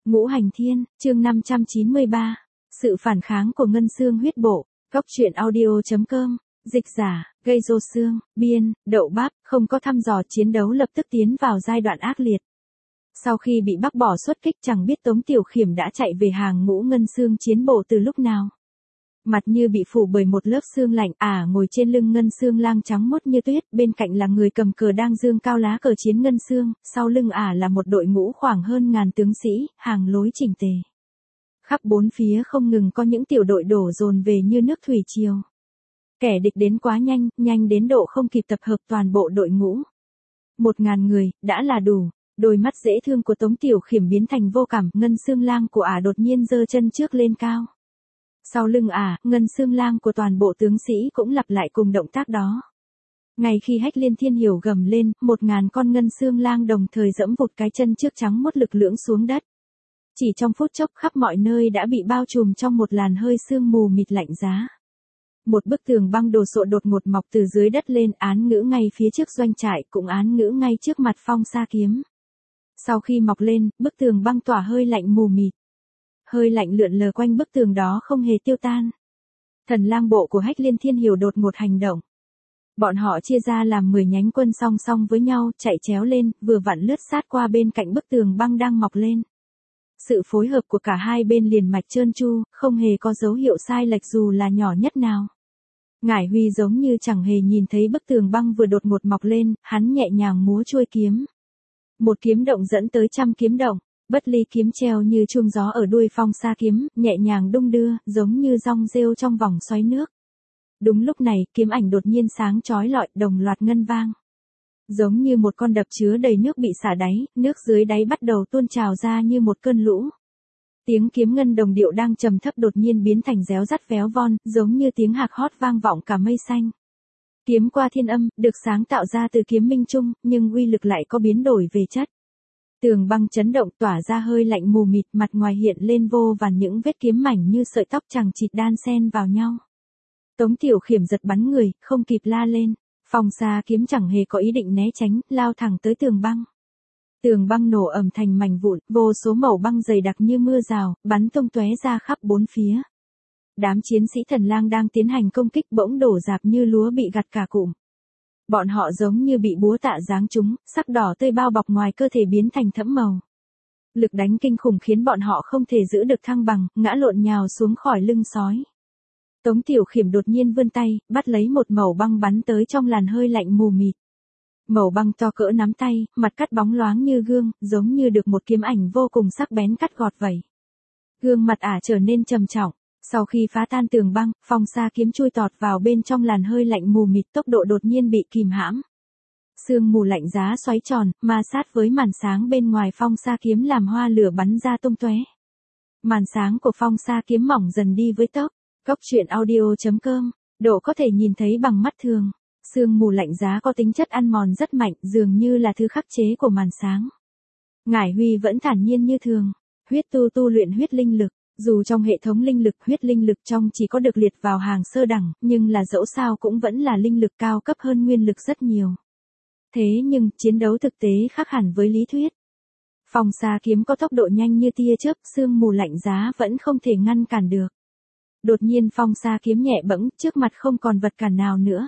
Ngũ Hành Thiên, chương 593. Sự phản kháng của Ngân Xương huyết bộ. Góc truyện audio.com. Dịch giả, gây rô xương, biên, đậu báp, không có thăm dò, chiến đấu lập tức tiến vào giai đoạn ác liệt. Sau khi bị Bắc bỏ xuất kích, chẳng biết Tống Tiểu Khiểm đã chạy về hàng ngũ Ngân Xương chiến bộ từ lúc nào. Mặt như bị phủ bởi một lớp xương lạnh, ngồi trên lưng Ngân Xương lang trắng muốt như tuyết, bên cạnh là người cầm cờ đang dương cao lá cờ chiến Ngân Xương, sau lưng là một đội ngũ khoảng hơn ngàn tướng sĩ, hàng lối chỉnh tề. Khắp bốn phía không ngừng có những tiểu đội đổ dồn về như nước thủy triều. Kẻ địch đến quá nhanh, nhanh đến độ không kịp tập hợp toàn bộ đội ngũ. 1000 người, đã là đủ. Đôi mắt dễ thương của Tống Tiểu Khiểm biến thành vô cảm, Ngân Xương lang của đột nhiên giơ chân trước lên cao. Sau lưng Ngân Xương lang của toàn bộ tướng sĩ cũng lặp lại cùng động tác đó. Ngay khi Hách Liên Thiên Hiểu gầm lên, 1000 con Ngân Xương lang đồng thời giẫm vụt cái chân trước trắng muốt lực lưỡng xuống đất. Chỉ trong phút chốc khắp mọi nơi đã bị bao trùm trong một làn hơi sương mù mịt lạnh giá. Một bức tường băng đồ sộ đột ngột mọc từ dưới đất lên, án ngữ ngay phía trước doanh trại, cũng án ngữ ngay trước mặt Phong Sa Kiếm. Sau khi mọc lên, bức tường băng tỏa hơi lạnh mù mịt. Hơi lạnh lượn lờ quanh bức tường đó không hề tiêu tan. Thần lang bộ của Hách Liên Thiên Hiểu đột ngột hành động. Bọn họ chia ra làm 10 nhánh quân song song với nhau, chạy chéo lên, vừa vặn lướt sát qua bên cạnh bức tường băng đang mọc lên. Sự phối hợp của cả hai bên liền mạch trơn tru, không hề có dấu hiệu sai lệch dù là nhỏ nhất nào. Ngải Huy giống như chẳng hề nhìn thấy bức tường băng vừa đột ngột mọc lên, hắn nhẹ nhàng múa chuôi kiếm. Một kiếm động dẫn tới trăm kiếm động, bất ly kiếm treo như chuông gió ở đuôi Phong Sa Kiếm, nhẹ nhàng đung đưa, giống như rong rêu trong vòng xoáy nước. Đúng lúc này, kiếm ảnh đột nhiên sáng chói lọi, đồng loạt ngân vang. Giống như một con đập chứa đầy nước bị xả đáy, nước dưới đáy bắt đầu tuôn trào ra như một cơn lũ. Tiếng kiếm ngân đồng điệu đang trầm thấp đột nhiên biến thành réo rắt véo von, giống như tiếng hạc hót vang vọng cả mây xanh. Kiếm qua thiên âm, được sáng tạo ra từ kiếm minh trung, nhưng uy lực lại có biến đổi về chất. Tường băng chấn động tỏa ra hơi lạnh mù mịt, mặt ngoài hiện lên vô vàn những vết kiếm mảnh như sợi tóc chằng chịt đan xen vào nhau. Tống Tiểu Khiểm giật bắn người, không kịp la lên. Phong Sa Kiếm chẳng hề có ý định né tránh, lao thẳng tới tường băng. Tường băng nổ ầm thành mảnh vụn, vô số mẩu băng dày đặc như mưa rào, bắn tung tóe ra khắp bốn phía. Đám chiến sĩ thần lang đang tiến hành công kích bỗng đổ rạp như lúa bị gặt cả cụm. Bọn họ giống như bị búa tạ giáng trúng, sắc đỏ tươi bao bọc ngoài cơ thể biến thành thẫm màu. Lực đánh kinh khủng khiến bọn họ không thể giữ được thăng bằng, ngã lộn nhào xuống khỏi lưng sói. Tống Tiểu Khiểm đột nhiên vươn tay, bắt lấy một mẩu băng bắn tới trong làn hơi lạnh mù mịt. Mẩu băng to cỡ nắm tay, mặt cắt bóng loáng như gương, giống như được một kiếm ảnh vô cùng sắc bén cắt gọt vậy. Gương mặt trở nên trầm trọng. Sau khi phá tan tường băng, Phong Sa Kiếm chui tọt vào bên trong làn hơi lạnh mù mịt, tốc độ đột nhiên bị kìm hãm. Sương mù lạnh giá xoáy tròn, ma sát với màn sáng bên ngoài Phong Sa Kiếm làm hoa lửa bắn ra tung tóe. Màn sáng của Phong Sa Kiếm mỏng dần đi với tốc. Góc truyện audio.com. Độ có thể nhìn thấy bằng mắt thường. Sương mù lạnh giá có tính chất ăn mòn rất mạnh, dường như là thứ khắc chế của màn sáng. Ngải Huy vẫn thản nhiên như thường. Huyết tu luyện huyết linh lực. Dù trong hệ thống linh lực, huyết linh lực trong chỉ có được liệt vào hàng sơ đẳng, nhưng là dẫu sao cũng vẫn là linh lực cao cấp hơn nguyên lực rất nhiều. Thế nhưng, chiến đấu thực tế khác hẳn với lý thuyết. Phong Sa Kiếm có tốc độ nhanh như tia chớp, sương mù lạnh giá vẫn không thể ngăn cản được. Đột nhiên Phong Sa Kiếm nhẹ bẫng, trước mặt không còn vật cản nào nữa.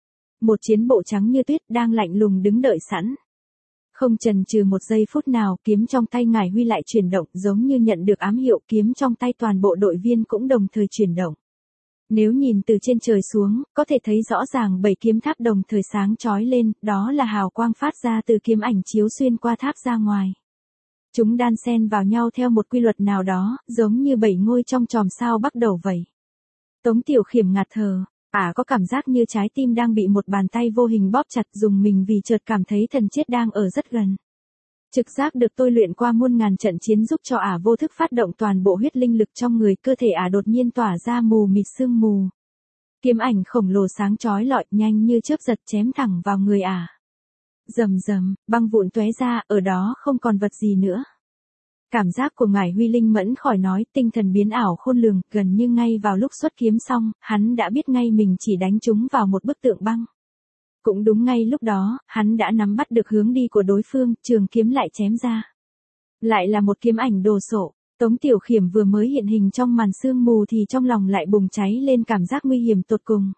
Một chiến bộ trắng như tuyết đang lạnh lùng đứng đợi sẵn. Không chần chừ một giây phút nào, kiếm trong tay Ngải Huy lại chuyển động, giống như nhận được ám hiệu, kiếm trong tay toàn bộ đội viên cũng đồng thời chuyển động. Nếu nhìn từ trên trời xuống, có thể thấy rõ ràng 7 kiếm tháp đồng thời sáng chói lên, đó là hào quang phát ra từ kiếm ảnh chiếu xuyên qua tháp ra ngoài. Chúng đan xen vào nhau theo một quy luật nào đó, giống như 7 ngôi trong chòm sao bắt đầu vậy. Tống Tiểu Khiểm ngạt thở. Có cảm giác như trái tim đang bị một bàn tay vô hình bóp chặt, dùng mình vì chợt cảm thấy thần chết đang ở rất gần. Trực giác được tôi luyện qua muôn ngàn trận chiến giúp cho vô thức phát động toàn bộ huyết linh lực trong người, cơ thể đột nhiên tỏa ra mù mịt sương mù. Kiếm ảnh khổng lồ sáng chói lọi, nhanh như chớp giật chém thẳng vào người Rầm rầm, băng vụn tóe ra, ở đó không còn vật gì nữa. Cảm giác của Ngải Huy linh mẫn khỏi nói, tinh thần biến ảo khôn lường, gần như ngay vào lúc xuất kiếm xong, hắn đã biết ngay mình chỉ đánh trúng vào một bức tượng băng. Cũng đúng ngay lúc đó, hắn đã nắm bắt được hướng đi của đối phương, trường kiếm lại chém ra. Lại là một kiếm ảnh đồ sộ. Tống Tiểu Khiểm vừa mới hiện hình trong màn sương mù thì trong lòng lại bùng cháy lên cảm giác nguy hiểm tột cùng.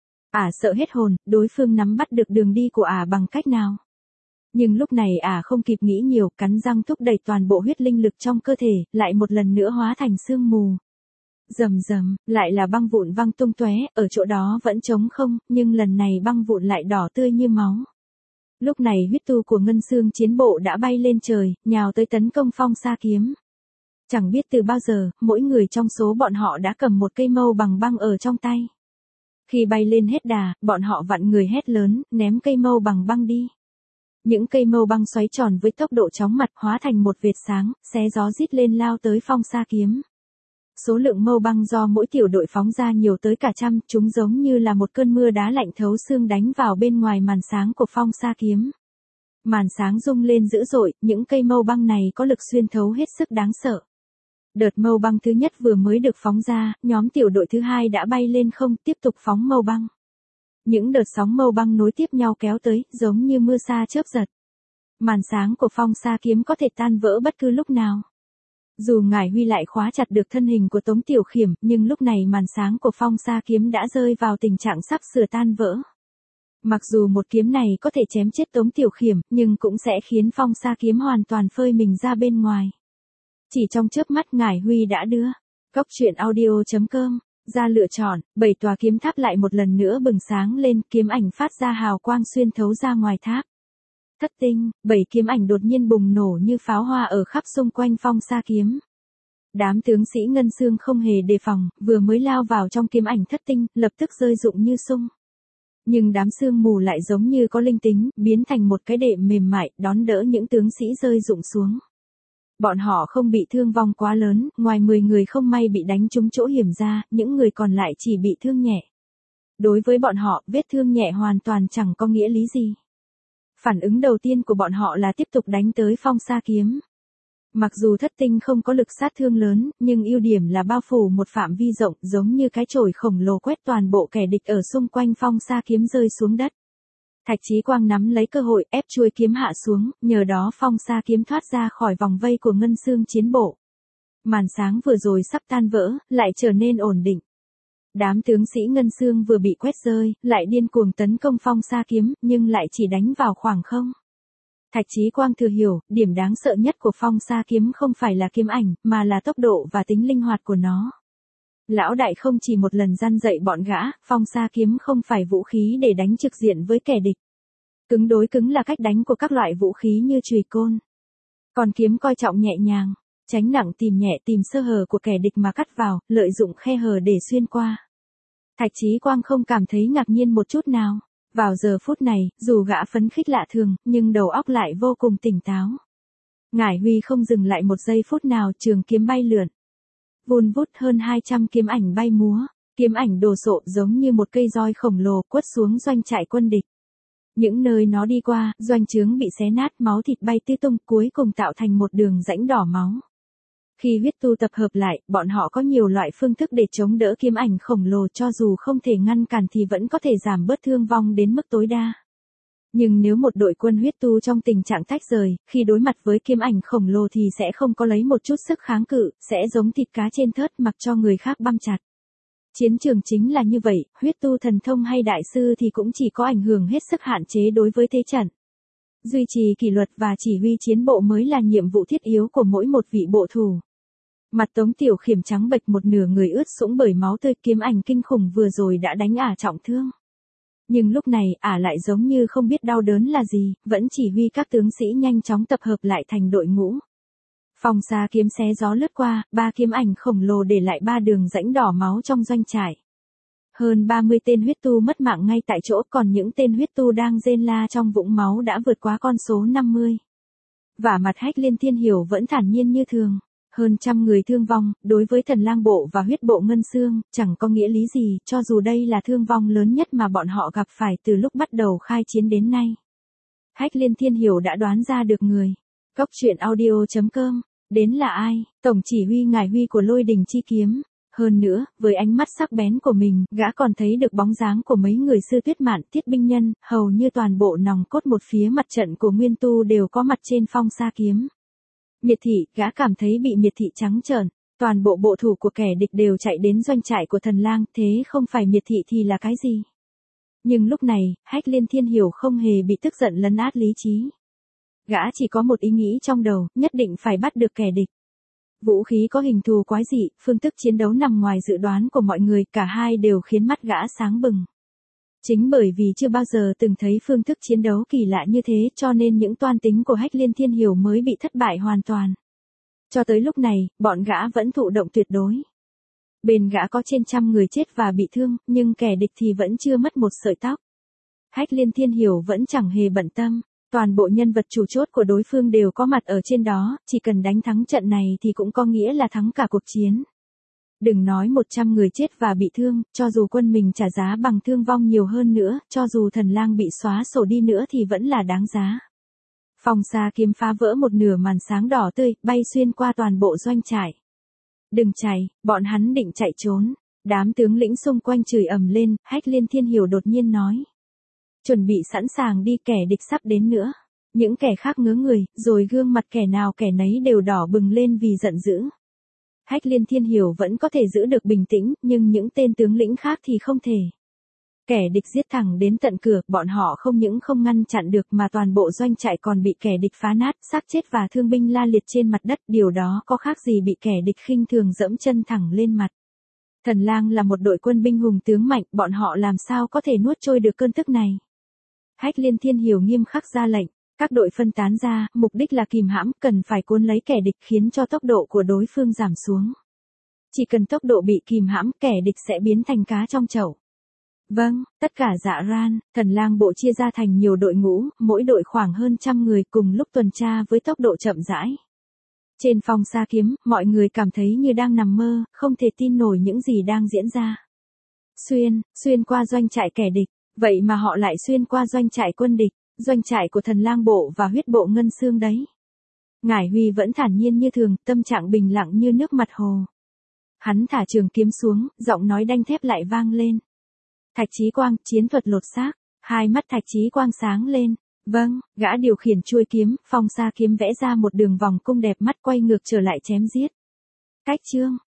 Sợ hết hồn, đối phương nắm bắt được đường đi của bằng cách nào. Nhưng lúc này không kịp nghĩ nhiều, cắn răng thúc đẩy toàn bộ huyết linh lực trong cơ thể, lại một lần nữa hóa thành sương mù. Rầm rầm, lại là băng vụn văng tung tóe, ở chỗ đó vẫn trống không, nhưng lần này băng vụn lại đỏ tươi như máu. Lúc này huyết tu của Ngân Xương chiến bộ đã bay lên trời, nhào tới tấn công Phong Sa Kiếm. Chẳng biết từ bao giờ, mỗi người trong số bọn họ đã cầm một cây mâu bằng băng ở trong tay. Khi bay lên hết đà, bọn họ vặn người hét lớn, ném cây mâu bằng băng đi. Những cây mâu băng xoáy tròn với tốc độ chóng mặt hóa thành một vệt sáng, xé gió rít lên lao tới Phong Sa Kiếm. Số lượng mâu băng do mỗi tiểu đội phóng ra nhiều tới cả trăm, chúng giống như là một cơn mưa đá lạnh thấu xương đánh vào bên ngoài màn sáng của Phong Sa Kiếm. Màn sáng rung lên dữ dội, những cây mâu băng này có lực xuyên thấu hết sức đáng sợ. Đợt mâu băng thứ nhất vừa mới được phóng ra, nhóm tiểu đội thứ hai đã bay lên không tiếp tục phóng mâu băng. Những đợt sóng mâu băng nối tiếp nhau kéo tới, giống như mưa sa chớp giật. Màn sáng của Phong Sa Kiếm có thể tan vỡ bất cứ lúc nào. Dù Ngải Huy lại khóa chặt được thân hình của Tống Tiểu Khiểm, nhưng lúc này màn sáng của Phong Sa Kiếm đã rơi vào tình trạng sắp sửa tan vỡ. Mặc dù một kiếm này có thể chém chết Tống Tiểu Khiểm, nhưng cũng sẽ khiến Phong Sa Kiếm hoàn toàn phơi mình ra bên ngoài. Chỉ trong chớp mắt Ngải Huy đã đưa Cốc truyện audio.com ra lựa chọn, 7 tòa kiếm tháp lại một lần nữa bừng sáng lên, kiếm ảnh phát ra hào quang xuyên thấu ra ngoài tháp. Thất tinh, 7 kiếm ảnh đột nhiên bùng nổ như pháo hoa ở khắp xung quanh Phong Sa Kiếm. Đám tướng sĩ Ngân Xương không hề đề phòng, vừa mới lao vào trong kiếm ảnh thất tinh, lập tức rơi rụng như sung. Nhưng đám sương mù lại giống như có linh tính, biến thành một cái đệm mềm mại, đón đỡ những tướng sĩ rơi rụng xuống. Bọn họ không bị thương vong quá lớn, ngoài 10 người không may bị đánh trúng chỗ hiểm ra, những người còn lại chỉ bị thương nhẹ. Đối với bọn họ, vết thương nhẹ hoàn toàn chẳng có nghĩa lý gì. Phản ứng đầu tiên của bọn họ là tiếp tục đánh tới Phong Sa Kiếm. Mặc dù thất tinh không có lực sát thương lớn, nhưng ưu điểm là bao phủ một phạm vi rộng, giống như cái chổi khổng lồ quét toàn bộ kẻ địch ở xung quanh Phong Sa Kiếm rơi xuống đất. Thạch Chí Quang nắm lấy cơ hội ép chuôi kiếm hạ xuống, nhờ đó Phong Sa Kiếm thoát ra khỏi vòng vây của Ngân Xương chiến bộ. Màn sáng vừa rồi sắp tan vỡ, lại trở nên ổn định. Đám tướng sĩ Ngân Xương vừa bị quét rơi, lại điên cuồng tấn công Phong Sa Kiếm, nhưng lại chỉ đánh vào khoảng không. Thạch Chí Quang thừa hiểu, điểm đáng sợ nhất của Phong Sa Kiếm không phải là kiếm ảnh, mà là tốc độ và tính linh hoạt của nó. Lão đại không chỉ một lần răn dạy bọn gã, Phong Sa Kiếm không phải vũ khí để đánh trực diện với kẻ địch. Cứng đối cứng là cách đánh của các loại vũ khí như chùy côn. Còn kiếm coi trọng nhẹ nhàng, tránh nặng tìm nhẹ, tìm sơ hở của kẻ địch mà cắt vào, lợi dụng khe hở để xuyên qua. Thạch Chí Quang không cảm thấy ngạc nhiên một chút nào. Vào giờ phút này, dù gã phấn khích lạ thường, nhưng đầu óc lại vô cùng tỉnh táo. Ngải Huy không dừng lại một giây phút nào, trường kiếm bay lượn. Vun vút hơn 200 kiếm ảnh bay múa, kiếm ảnh đồ sộ giống như một cây roi khổng lồ quất xuống doanh trại quân địch. Những nơi nó đi qua, doanh trướng bị xé nát, máu thịt bay tứ tung, cuối cùng tạo thành một đường rãnh đỏ máu. Khi huyết tu tập hợp lại, bọn họ có nhiều loại phương thức để chống đỡ kiếm ảnh khổng lồ, cho dù không thể ngăn cản thì vẫn có thể giảm bớt thương vong đến mức tối đa. Nhưng nếu một đội quân huyết tu trong tình trạng tách rời, khi đối mặt với kiếm ảnh khổng lồ thì sẽ không có lấy một chút sức kháng cự, sẽ giống thịt cá trên thớt mặc cho người khác băm chặt. Chiến trường chính là như vậy, huyết tu thần thông hay đại sư thì cũng chỉ có ảnh hưởng hết sức hạn chế đối với thế trận. Duy trì kỷ luật và chỉ huy chiến bộ mới là nhiệm vụ thiết yếu của mỗi một vị bộ thủ. Mặt Tống Tiểu Khiểm trắng bệch, một nửa người ướt sũng bởi máu tươi, kiếm ảnh kinh khủng vừa rồi đã đánh trọng thương. Nhưng lúc này, lại giống như không biết đau đớn là gì, vẫn chỉ huy các tướng sĩ nhanh chóng tập hợp lại thành đội ngũ. Phong Sa Kiếm xé gió lướt qua, 3 kiếm ảnh khổng lồ để lại 3 đường rãnh đỏ máu trong doanh trại. Hơn 30 tên huyết tu mất mạng ngay tại chỗ, còn những tên huyết tu đang rên la trong vũng máu đã vượt quá con số 50. Và mặt Hách Liên Thiên Hiểu vẫn thản nhiên như thường. Hơn trăm người thương vong, đối với Thần Lang bộ và huyết bộ Ngân Xương, chẳng có nghĩa lý gì, cho dù đây là thương vong lớn nhất mà bọn họ gặp phải từ lúc bắt đầu khai chiến đến nay. Hách Liên Thiên Hiểu đã đoán ra được người. Cốc truyện audio.com, đến là ai? Tổng chỉ huy Ngải Huy của Lôi Đình Chi Kiếm. Hơn nữa, với ánh mắt sắc bén của mình, gã còn thấy được bóng dáng của mấy người Sư Tuyết Mạn, Thiết Binh Nhân, hầu như toàn bộ nòng cốt một phía mặt trận của Nguyên Tu đều có mặt trên Phong Sa Kiếm. Miệt thị, gã cảm thấy bị miệt thị trắng trợn, toàn bộ bộ thủ của kẻ địch đều chạy đến doanh trại của Thần Lang, thế không phải miệt thị thì là cái gì? Nhưng lúc này, Hách Liên Thiên Hiểu không hề bị tức giận lấn át lý trí. Gã chỉ có một ý nghĩ trong đầu, nhất định phải bắt được kẻ địch. Vũ khí có hình thù quái dị, phương thức chiến đấu nằm ngoài dự đoán của mọi người, cả hai đều khiến mắt gã sáng bừng. Chính bởi vì chưa bao giờ từng thấy phương thức chiến đấu kỳ lạ như thế cho nên những toan tính của Hách Liên Thiên Hiểu mới bị thất bại hoàn toàn. Cho tới lúc này, bọn gã vẫn thụ động tuyệt đối. Bên gã có trên 100 người chết và bị thương, nhưng kẻ địch thì vẫn chưa mất một sợi tóc. Hách Liên Thiên Hiểu vẫn chẳng hề bận tâm, toàn bộ nhân vật chủ chốt của đối phương đều có mặt ở trên đó, chỉ cần đánh thắng trận này thì cũng có nghĩa là thắng cả cuộc chiến. Đừng nói 100 người chết và bị thương, cho dù quân mình trả giá bằng thương vong nhiều hơn nữa, cho dù Thần Lang bị xóa sổ đi nữa thì vẫn là đáng giá. Phong Sa kiếm phá vỡ một nửa màn sáng đỏ tươi, bay xuyên qua toàn bộ doanh trại. Đừng chạy, bọn hắn định chạy trốn. Đám tướng lĩnh xung quanh chửi ầm lên, Hách Liên Thiên Hiểu đột nhiên nói. Chuẩn bị sẵn sàng đi, kẻ địch sắp đến nữa. Những kẻ khác ngớ người, rồi gương mặt kẻ nào kẻ nấy đều đỏ bừng lên vì giận dữ. Hách Liên Thiên Hiểu vẫn có thể giữ được bình tĩnh, nhưng những tên tướng lĩnh khác thì không thể. Kẻ địch giết thẳng đến tận cửa, bọn họ không những không ngăn chặn được mà toàn bộ doanh trại còn bị kẻ địch phá nát, xác chết và thương binh la liệt trên mặt đất, điều đó có khác gì bị kẻ địch khinh thường dẫm chân thẳng lên mặt. Thần Lang là một đội quân binh hùng tướng mạnh, bọn họ làm sao có thể nuốt trôi được cơn tức này. Hách Liên Thiên Hiểu nghiêm khắc ra lệnh, các đội phân tán ra, mục đích là kìm hãm, cần phải cuốn lấy kẻ địch khiến cho tốc độ của đối phương giảm xuống. Chỉ cần tốc độ bị kìm hãm, kẻ địch sẽ biến thành cá trong chậu. Vâng, tất cả dạ ran, Thần Lang bộ chia ra thành nhiều đội ngũ, mỗi đội khoảng hơn 100 người cùng lúc tuần tra với tốc độ chậm rãi. Trên Phong Sa kiếm, mọi người cảm thấy như đang nằm mơ, không thể tin nổi những gì đang diễn ra. Xuyên qua doanh trại kẻ địch, vậy mà họ lại xuyên qua doanh trại quân địch, doanh trại của Thần Lang bộ và huyết bộ ngân xương đấy. Ngải Huy vẫn thản nhiên như thường, tâm trạng bình lặng như nước mặt hồ. Hắn thả trường kiếm xuống, giọng nói đanh thép lại vang lên. Thạch Chí Quang, chiến thuật lột xác. Hai mắt Thạch Chí Quang sáng lên. Vâng, gã điều khiển chuôi kiếm, Phong Sa kiếm vẽ ra một đường vòng cung đẹp mắt, quay ngược trở lại chém giết. Cách chương